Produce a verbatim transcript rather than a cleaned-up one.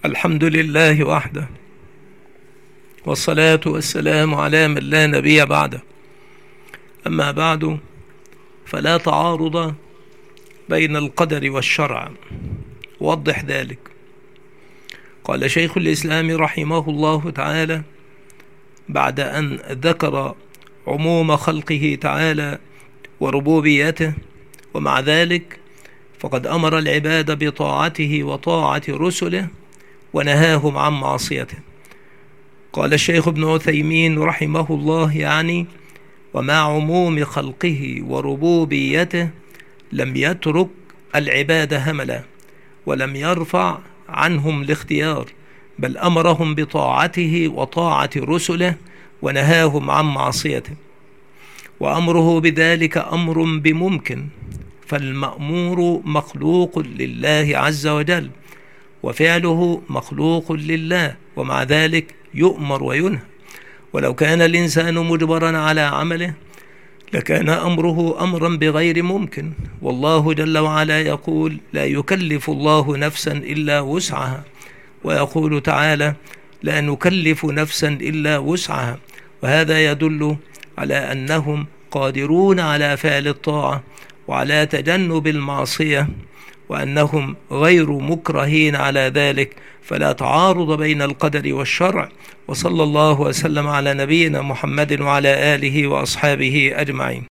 الحمد لله وحده، والصلاة والسلام على من لا نبي بعده. أما بعد، فلا تعارض بين القدر والشرع. وضح ذلك. قال شيخ الإسلام رحمه الله تعالى بعد أن ذكر عموم خلقه تعالى وربوبيته، ومع ذلك فقد أمر العباد بطاعته وطاعة رسله ونهاهم عن معصيته. قال الشيخ ابن عثيمين رحمه الله يعني ومع عموم خلقه وربوبيته لم يترك العباد هملا، ولم يرفع عنهم الاختيار، بل أمرهم بطاعته وطاعة رسله ونهاهم عن معصيته. وأمره بذلك أمر بممكن، فالمأمور مخلوق لله عز وجل، وفعله مخلوق لله، ومع ذلك يؤمر وينهى. ولو كان الإنسان مجبرا على عمله لكان أمره أمرا بغير ممكن، والله جل وعلا يقول لا يكلف الله نفسا إلا وسعها، ويقول تعالى لا نكلف نفسا إلا وسعها. وهذا يدل على أنهم قادرون على فعل الطاعة وعلى تجنب المعصية، وأنهم غير مكرهين على ذلك، فلا تعارض بين القدر والشرع. وصلى الله وسلم على نبينا محمد وعلى آله وأصحابه أجمعين.